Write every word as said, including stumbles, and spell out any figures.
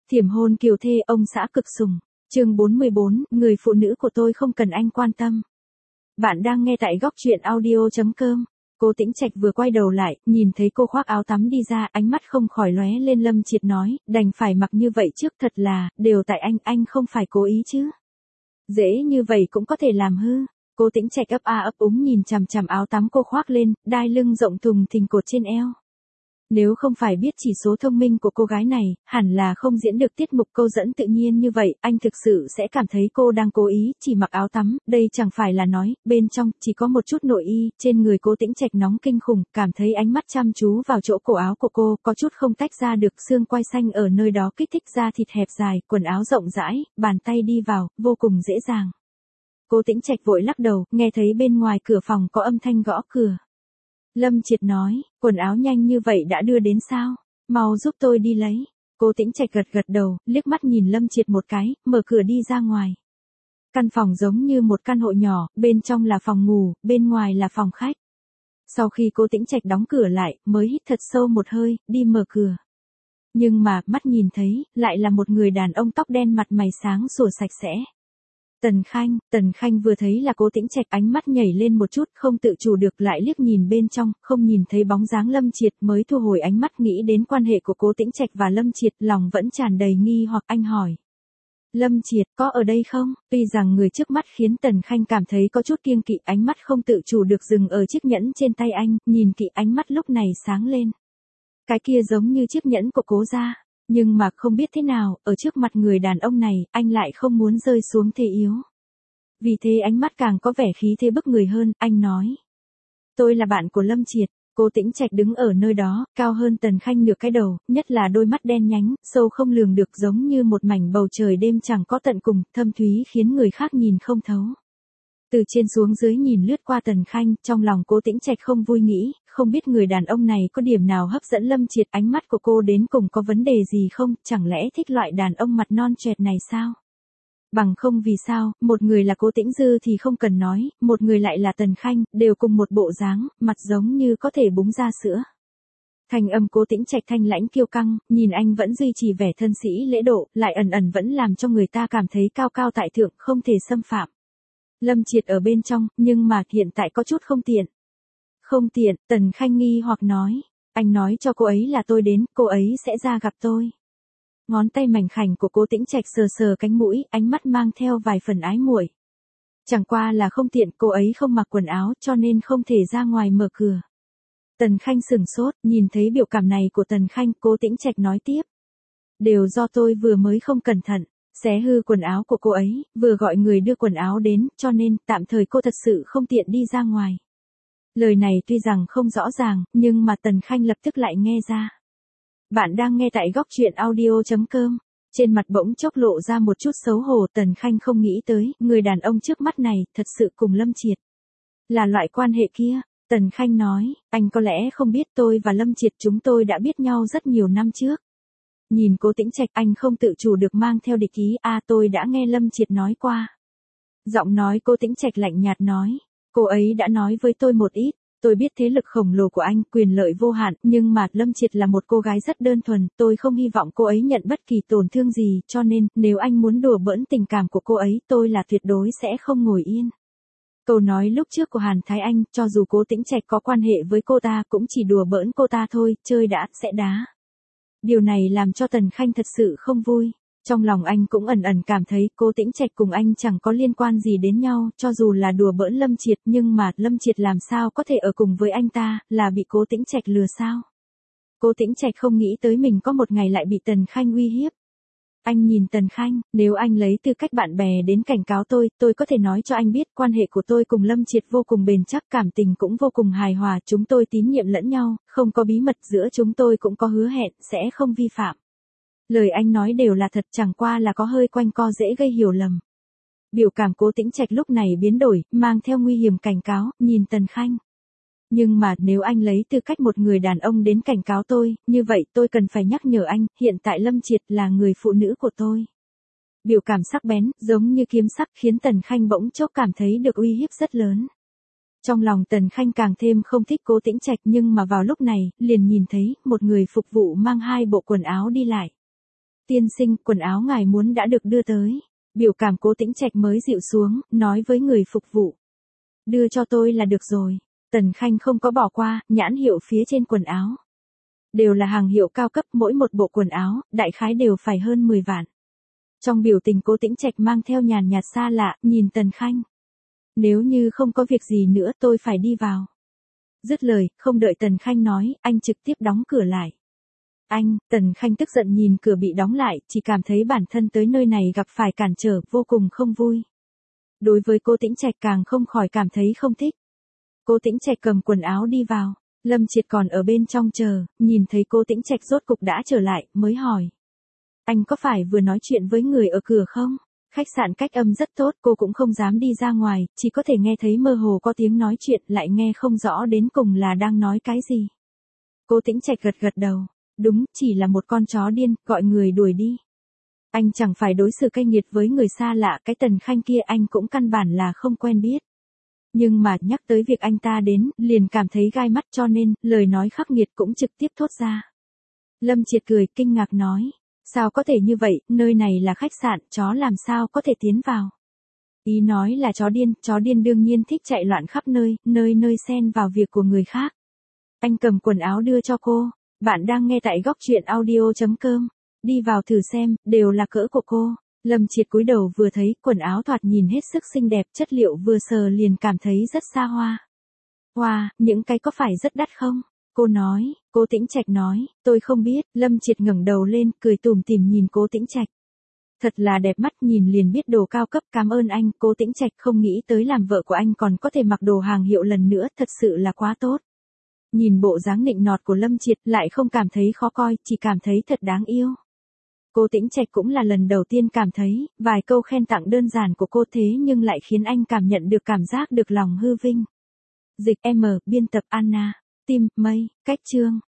Thiểm hôn kiều thê, ông xã cực sủng. Chương bốn mươi bốn, người phụ nữ của tôi không cần anh quan tâm. Bạn đang nghe tại góc truyện audio chấm com. Cố Tĩnh Trạch vừa quay đầu lại, nhìn thấy cô khoác áo tắm đi ra, ánh mắt không khỏi lóe lên. Lâm Triệt nói, đành phải mặc như vậy trước, thật là, đều tại anh, anh không phải cố ý chứ. Dễ như vậy cũng có thể làm hư. Cố Tĩnh Trạch ấp a ấp úng nhìn chằm chằm áo tắm cô khoác lên, đai lưng rộng thùng thình cột trên eo. Nếu không phải biết chỉ số thông minh của cô gái này, hẳn là không diễn được tiết mục câu dẫn tự nhiên như vậy, anh thực sự sẽ cảm thấy cô đang cố ý, chỉ mặc áo tắm, đây chẳng phải là nói, bên trong, chỉ có một chút nội y, trên người Cố Tĩnh Trạch nóng kinh khủng, cảm thấy ánh mắt chăm chú vào chỗ cổ áo của cô, có chút không tách ra được, xương quai xanh ở nơi đó kích thích ra thịt hẹp dài, quần áo rộng rãi, bàn tay đi vào, vô cùng dễ dàng. Cố Tĩnh Trạch vội lắc đầu, nghe thấy bên ngoài cửa phòng có âm thanh gõ cửa. Lâm Triệt nói, quần áo nhanh như vậy đã đưa đến sao? Mau giúp tôi đi lấy. Cố Tĩnh Trạch gật gật đầu, liếc mắt nhìn Lâm Triệt một cái, mở cửa đi ra ngoài. Căn phòng giống như một căn hộ nhỏ, bên trong là phòng ngủ, bên ngoài là phòng khách. Sau khi Cố Tĩnh Trạch đóng cửa lại, mới hít thật sâu một hơi, đi mở cửa. Nhưng mà, mắt nhìn thấy, lại là một người đàn ông tóc đen mặt mày sáng sủa sạch sẽ. Tần Khanh, Tần Khanh vừa thấy là Cố Tĩnh Trạch, ánh mắt nhảy lên một chút, không tự chủ được lại liếc nhìn bên trong, không nhìn thấy bóng dáng Lâm Triệt, mới thu hồi ánh mắt, nghĩ đến quan hệ của Cố Tĩnh Trạch và Lâm Triệt, lòng vẫn tràn đầy nghi hoặc. Anh hỏi. Lâm Triệt, có ở đây không? Tuy rằng người trước mắt khiến Tần Khanh cảm thấy có chút kiêng kỵ, ánh mắt không tự chủ được dừng ở chiếc nhẫn trên tay anh, nhìn kỹ ánh mắt lúc này sáng lên. Cái kia giống như chiếc nhẫn của Cố gia. Nhưng mà không biết thế nào, ở trước mặt người đàn ông này, anh lại không muốn rơi xuống thế yếu. Vì thế ánh mắt càng có vẻ khí thế bức người hơn, anh nói. Tôi là bạn của Lâm Triệt. Cố Tĩnh Trạch đứng ở nơi đó, cao hơn Tần Khanh nửa cái đầu, nhất là đôi mắt đen nhánh, sâu không lường được, giống như một mảnh bầu trời đêm chẳng có tận cùng, thâm thúy khiến người khác nhìn không thấu. Từ trên xuống dưới nhìn lướt qua Tần Khanh, trong lòng Cố Tĩnh Trạch không vui nghĩ, không biết người đàn ông này có điểm nào hấp dẫn Lâm Triệt, ánh mắt của cô đến cùng có vấn đề gì không, chẳng lẽ thích loại đàn ông mặt non choẹt này sao? Bằng không vì sao, một người là Cố Tĩnh Dư thì không cần nói, một người lại là Tần Khanh, đều cùng một bộ dáng, mặt giống như có thể búng ra sữa. Thanh âm Cố Tĩnh Trạch thanh lãnh kiêu căng, nhìn anh vẫn duy trì vẻ thân sĩ lễ độ, lại ẩn ẩn vẫn làm cho người ta cảm thấy cao cao tại thượng, không thể xâm phạm. Lâm Triệt ở bên trong, nhưng mà hiện tại có chút không tiện. Không tiện, Tần Khanh nghi hoặc nói. Anh nói cho cô ấy là tôi đến, cô ấy sẽ ra gặp tôi. Ngón tay mảnh khảnh của Cố Tĩnh Trạch sờ sờ cánh mũi, ánh mắt mang theo vài phần ái muội. Chẳng qua là không tiện, cô ấy không mặc quần áo cho nên không thể ra ngoài mở cửa. Tần Khanh sửng sốt, nhìn thấy biểu cảm này của Tần Khanh, Cố Tĩnh Trạch nói tiếp. Đều do tôi vừa mới không cẩn thận. Xé hư quần áo của cô ấy, vừa gọi người đưa quần áo đến, cho nên, tạm thời cô thật sự không tiện đi ra ngoài. Lời này tuy rằng không rõ ràng, nhưng mà Tần Khanh lập tức lại nghe ra. Bạn đang nghe tại góc truyện audio chấm com. Trên mặt bỗng chốc lộ ra một chút xấu hổ, Tần Khanh không nghĩ tới, người đàn ông trước mắt này, thật sự cùng Lâm Triệt. Là loại quan hệ kia. Tần Khanh nói, anh có lẽ không biết tôi và Lâm Triệt chúng tôi đã biết nhau rất nhiều năm trước. Nhìn Cố Tĩnh Trạch, anh không tự chủ được mang theo địch ý, a à, tôi đã nghe Lâm Triệt nói qua. Giọng nói Cố Tĩnh Trạch lạnh nhạt nói, cô ấy đã nói với tôi một ít, tôi biết thế lực khổng lồ của anh, quyền lợi vô hạn, nhưng mà Lâm Triệt là một cô gái rất đơn thuần, tôi không hy vọng cô ấy nhận bất kỳ tổn thương gì, cho nên, nếu anh muốn đùa bỡn tình cảm của cô ấy, tôi là tuyệt đối sẽ không ngồi yên. Câu nói lúc trước của Hàn Thái Anh, cho dù Cố Tĩnh Trạch có quan hệ với cô ta, cũng chỉ đùa bỡn cô ta thôi, chơi đã, sẽ đá. Điều này làm cho Tần Khanh thật sự không vui. Trong lòng anh cũng ẩn ẩn cảm thấy Cố Tĩnh Trạch cùng anh chẳng có liên quan gì đến nhau, cho dù là đùa bỡn Lâm Triệt, nhưng mà Lâm Triệt làm sao có thể ở cùng với anh ta, là bị Cố Tĩnh Trạch lừa sao? Cố Tĩnh Trạch không nghĩ tới mình có một ngày lại bị Tần Khanh uy hiếp. Anh nhìn Tần Khanh, nếu anh lấy tư cách bạn bè đến cảnh cáo tôi, tôi có thể nói cho anh biết quan hệ của tôi cùng Lâm Triệt vô cùng bền chắc, cảm tình cũng vô cùng hài hòa, chúng tôi tín nhiệm lẫn nhau, không có bí mật, giữa chúng tôi cũng có hứa hẹn, sẽ không vi phạm. Lời anh nói đều là thật, chẳng qua là có hơi quanh co dễ gây hiểu lầm. Biểu cảm Cố Tĩnh Trạch lúc này biến đổi, mang theo nguy hiểm cảnh cáo, nhìn Tần Khanh. Nhưng mà, nếu anh lấy tư cách một người đàn ông đến cảnh cáo tôi, như vậy tôi cần phải nhắc nhở anh, hiện tại Lâm Triệt là người phụ nữ của tôi. Biểu cảm sắc bén, giống như kiếm sắc, khiến Tần Khanh bỗng chốc cảm thấy được uy hiếp rất lớn. Trong lòng Tần Khanh càng thêm không thích Cố Tĩnh Trạch, nhưng mà vào lúc này, liền nhìn thấy, một người phục vụ mang hai bộ quần áo đi lại. Tiên sinh, quần áo ngài muốn đã được đưa tới. Biểu cảm Cố Tĩnh Trạch mới dịu xuống, nói với người phục vụ. Đưa cho tôi là được rồi. Tần Khanh không có bỏ qua, nhãn hiệu phía trên quần áo. Đều là hàng hiệu cao cấp, mỗi một bộ quần áo, đại khái đều phải hơn mười vạn. Trong biểu tình Cố Tĩnh Trạch mang theo nhàn nhạt xa lạ, nhìn Tần Khanh. Nếu như không có việc gì nữa tôi phải đi vào. Dứt lời, không đợi Tần Khanh nói, anh trực tiếp đóng cửa lại. Anh, Tần Khanh tức giận nhìn cửa bị đóng lại, chỉ cảm thấy bản thân tới nơi này gặp phải cản trở, vô cùng không vui. Đối với Cố Tĩnh Trạch càng không khỏi cảm thấy không thích. Cố Tĩnh Trạch cầm quần áo đi vào, Lâm Triệt còn ở bên trong chờ, nhìn thấy Cố Tĩnh Trạch rốt cục đã trở lại, mới hỏi. Anh có phải vừa nói chuyện với người ở cửa không? Khách sạn cách âm rất tốt, cô cũng không dám đi ra ngoài, chỉ có thể nghe thấy mơ hồ có tiếng nói chuyện, lại nghe không rõ đến cùng là đang nói cái gì. Cố Tĩnh Trạch gật gật đầu, đúng, chỉ là một con chó điên, gọi người đuổi đi. Anh chẳng phải đối xử cay nghiệt với người xa lạ, cái Tần Khanh kia anh cũng căn bản là không quen biết. Nhưng mà nhắc tới việc anh ta đến, liền cảm thấy gai mắt cho nên, lời nói khắc nghiệt cũng trực tiếp thốt ra. Lâm Triệt cười, kinh ngạc nói. Sao có thể như vậy, nơi này là khách sạn, chó làm sao có thể tiến vào. Ý nói là chó điên, chó điên đương nhiên thích chạy loạn khắp nơi, nơi nơi xen vào việc của người khác. Anh cầm quần áo đưa cho cô, bạn đang nghe tại góc truyện audio chấm com, đi vào thử xem, đều là cỡ của cô. Lâm Triệt cúi đầu vừa thấy, quần áo thoạt nhìn hết sức xinh đẹp, chất liệu vừa sờ liền cảm thấy rất xa hoa. Wow, những cái có phải rất đắt không? Cô nói, Cố Tĩnh Trạch nói, tôi không biết, Lâm Triệt ngẩng đầu lên, cười tủm tỉm nhìn Cố Tĩnh Trạch. Thật là đẹp mắt, nhìn liền biết đồ cao cấp, cảm ơn anh, Cố Tĩnh Trạch không nghĩ tới làm vợ của anh còn có thể mặc đồ hàng hiệu lần nữa, thật sự là quá tốt. Nhìn bộ dáng nịnh nọt của Lâm Triệt lại không cảm thấy khó coi, chỉ cảm thấy thật đáng yêu. Cố Tĩnh Trạch cũng là lần đầu tiên cảm thấy, vài câu khen tặng đơn giản của cô thế nhưng lại khiến anh cảm nhận được cảm giác được lòng hư vinh. Dịch M, biên tập Anna, Tim, Mây, cách chương.